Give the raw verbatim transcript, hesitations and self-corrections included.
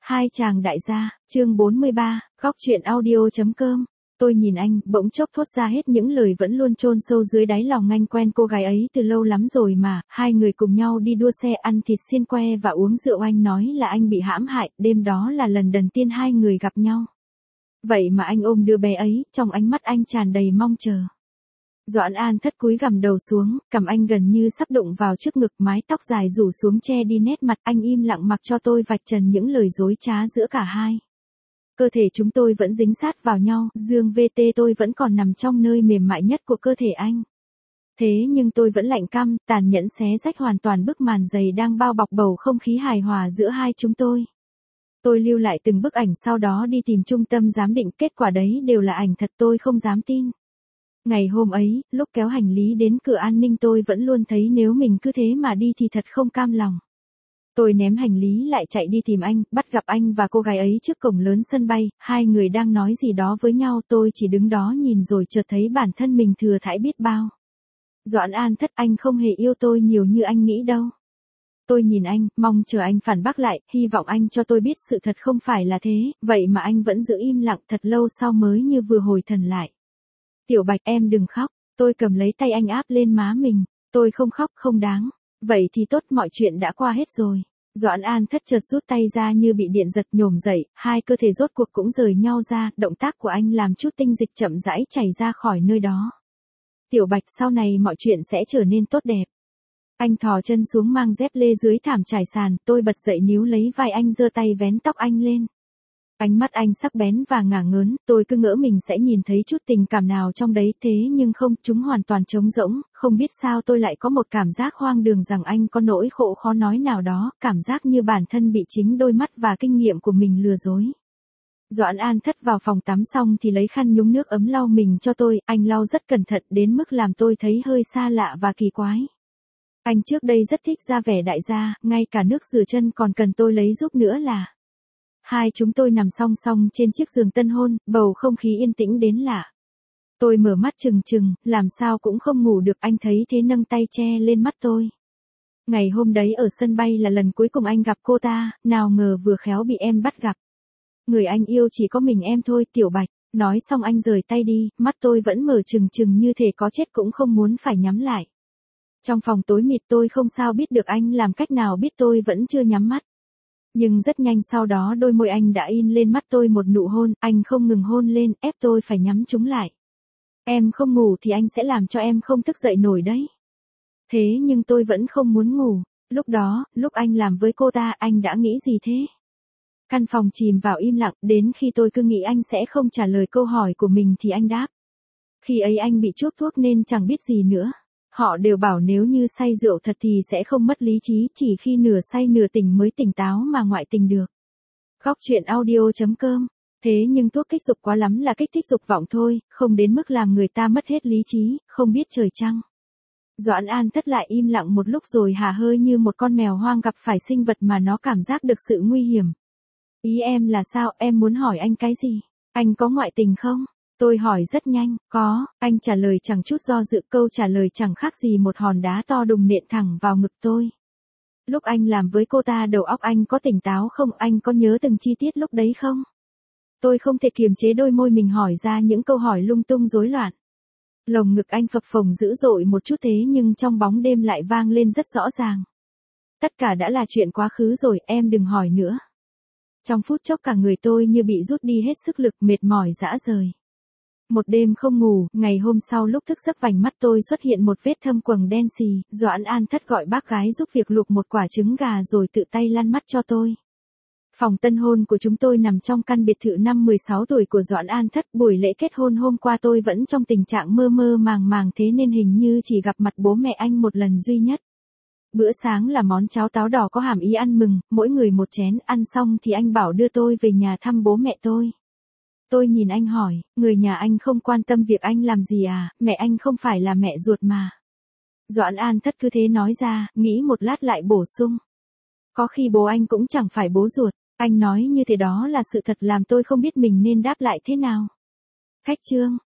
Hai chàng đại gia, chương bốn mươi ba, góc truyện audio.com. Tôi nhìn anh, bỗng chốc thốt ra hết những lời vẫn luôn chôn sâu dưới đáy lòng. Anh quen cô gái ấy từ lâu lắm rồi mà, hai người cùng nhau đi đua xe, ăn thịt xiên que và uống rượu. Anh nói là anh bị hãm hại, đêm đó là lần đầu tiên hai người gặp nhau. Vậy mà anh ôm đứa bé ấy, trong ánh mắt anh tràn đầy mong chờ. Doãn An Thất cúi gằm đầu xuống, cằm anh gần như sắp đụng vào trước ngực, mái tóc dài rủ xuống che đi nét mặt. Anh im lặng mặc cho tôi vạch trần những lời dối trá giữa cả hai. Cơ thể chúng tôi vẫn dính sát vào nhau, dương vê tê tôi vẫn còn nằm trong nơi mềm mại nhất của cơ thể anh. Thế nhưng tôi vẫn lạnh căm, tàn nhẫn xé rách hoàn toàn bức màn dày đang bao bọc bầu không khí hài hòa giữa hai chúng tôi. Tôi lưu lại từng bức ảnh sau đó đi tìm trung tâm giám định, kết quả đấy đều là ảnh thật, tôi không dám tin. Ngày hôm ấy, lúc kéo hành lý đến cửa an ninh tôi vẫn luôn thấy nếu mình cứ thế mà đi thì thật không cam lòng. Tôi ném hành lý lại chạy đi tìm anh, bắt gặp anh và cô gái ấy trước cổng lớn sân bay, hai người đang nói gì đó với nhau. Tôi chỉ đứng đó nhìn rồi chợt thấy bản thân mình thừa thãi biết bao. Doãn An Thất, anh không hề yêu tôi nhiều như anh nghĩ đâu. Tôi nhìn anh, mong chờ anh phản bác lại, hy vọng anh cho tôi biết sự thật không phải là thế, vậy mà anh vẫn giữ im lặng. Thật lâu sau mới như vừa hồi thần lại. Tiểu Bạch, em đừng khóc. Tôi cầm lấy tay anh áp lên má mình. Tôi không khóc, không đáng. Vậy thì tốt, mọi chuyện đã qua hết rồi. Doãn An Thất chợt rút tay ra như bị điện giật, nhổm dậy, hai cơ thể rốt cuộc cũng rời nhau ra. Động tác của anh làm chút tinh dịch chậm rãi chảy ra khỏi nơi đó. Tiểu Bạch, sau này mọi chuyện sẽ trở nên tốt đẹp. Anh thò chân xuống mang dép lê dưới thảm trải sàn. Tôi bật dậy níu lấy vai anh, giơ tay vén tóc anh lên. Ánh mắt anh sắc bén và ngả ngớn, tôi cứ ngỡ mình sẽ nhìn thấy chút tình cảm nào trong đấy, thế nhưng không, chúng hoàn toàn trống rỗng. Không biết sao tôi lại có một cảm giác hoang đường rằng anh có nỗi khổ khó nói nào đó, cảm giác như bản thân bị chính đôi mắt và kinh nghiệm của mình lừa dối. Doãn An Thất vào phòng tắm xong thì lấy khăn nhúng nước ấm lau mình cho tôi, anh lau rất cẩn thận đến mức làm tôi thấy hơi xa lạ và kỳ quái. Anh trước đây rất thích ra vẻ đại gia, ngay cả nước rửa chân còn cần tôi lấy giúp nữa là. Hai chúng tôi nằm song song trên chiếc giường tân hôn, bầu không khí yên tĩnh đến lạ. Tôi mở mắt trừng trừng, làm sao cũng không ngủ được. Anh thấy thế nâng tay che lên mắt tôi. Ngày hôm đấy ở sân bay là lần cuối cùng anh gặp cô ta, nào ngờ vừa khéo bị em bắt gặp. Người anh yêu chỉ có mình em thôi, Tiểu Bạch. Nói xong anh rời tay đi, mắt tôi vẫn mở trừng trừng như thể có chết cũng không muốn phải nhắm lại. Trong phòng tối mịt tôi không sao biết được anh làm cách nào biết tôi vẫn chưa nhắm mắt. Nhưng rất nhanh sau đó đôi môi anh đã in lên mắt tôi một nụ hôn, anh không ngừng hôn lên, ép tôi phải nhắm chúng lại. Em không ngủ thì anh sẽ làm cho em không thức dậy nổi đấy. Thế nhưng tôi vẫn không muốn ngủ. Lúc đó, lúc anh làm với cô ta, anh đã nghĩ gì thế? Căn phòng chìm vào im lặng, đến khi tôi cứ nghĩ anh sẽ không trả lời câu hỏi của mình thì anh đáp. Khi ấy anh bị chuốc thuốc nên chẳng biết gì nữa. Họ đều bảo nếu như say rượu thật thì sẽ không mất lý trí, chỉ khi nửa say nửa tỉnh mới tỉnh táo mà ngoại tình được. Góc truyện audio.com. Thế nhưng thuốc kích dục quá lắm là kích thích dục vọng thôi, không đến mức làm người ta mất hết lý trí, không biết trời chăng. Doãn An Thất lại im lặng một lúc rồi hà hơi như một con mèo hoang gặp phải sinh vật mà nó cảm giác được sự nguy hiểm. Ý em là sao, em muốn hỏi anh cái gì? Anh có ngoại tình không? Tôi hỏi rất nhanh, có, anh trả lời chẳng chút do dự, câu trả lời chẳng khác gì một hòn đá to đùng nện thẳng vào ngực tôi. Lúc anh làm với cô ta đầu óc anh có tỉnh táo không, anh có nhớ từng chi tiết lúc đấy không? Tôi không thể kiềm chế đôi môi mình hỏi ra những câu hỏi lung tung rối loạn. Lồng ngực anh phập phồng dữ dội một chút thế nhưng trong bóng đêm lại vang lên rất rõ ràng. Tất cả đã là chuyện quá khứ rồi, em đừng hỏi nữa. Trong phút chốc cả người tôi như bị rút đi hết sức lực, mệt mỏi rã rời. Một đêm không ngủ, ngày hôm sau lúc thức giấc vành mắt tôi xuất hiện một vết thâm quầng đen xì. Doãn An Thất gọi bác gái giúp việc luộc một quả trứng gà rồi tự tay lăn mắt cho tôi. Phòng tân hôn của chúng tôi nằm trong căn biệt thự năm mười sáu tuổi của Doãn An Thất. Buổi lễ kết hôn hôm qua tôi vẫn trong tình trạng mơ mơ màng màng thế nên hình như chỉ gặp mặt bố mẹ anh một lần duy nhất. Bữa sáng là món cháo táo đỏ có hàm ý ăn mừng, mỗi người một chén, ăn xong thì anh bảo đưa tôi về nhà thăm bố mẹ tôi. Tôi nhìn anh hỏi, người nhà anh không quan tâm việc anh làm gì à, mẹ anh không phải là mẹ ruột mà. Doãn An Thất cứ thế nói ra, nghĩ một lát lại bổ sung. Có khi bố anh cũng chẳng phải bố ruột, anh nói như thế đó là sự thật làm tôi không biết mình nên đáp lại thế nào. Khách trương,